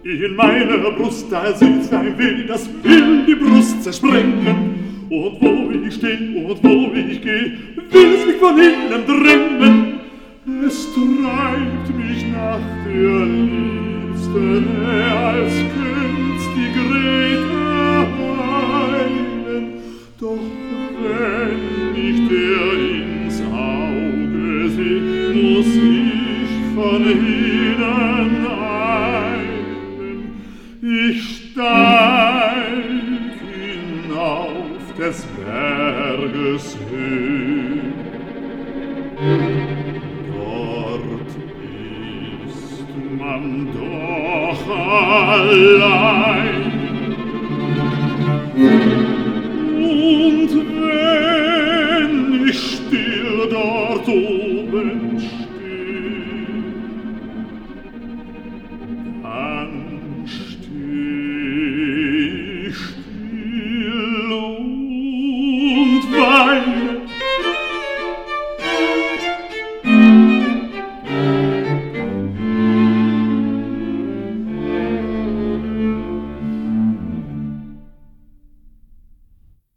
In meiner Brust, da sitzt ein Weh, das will die Brust zersprengen. Und wo ich steh und wo ich geh, will es mich von innen drängen. Es treibt mich nach der Liebsten her, als könnt's die Grete heilen. Doch wenn ich der ins Auge seh, muss ich von ihnen eilen. Ich steig hinauf des Berges Höhe. Dort ist man doch allein.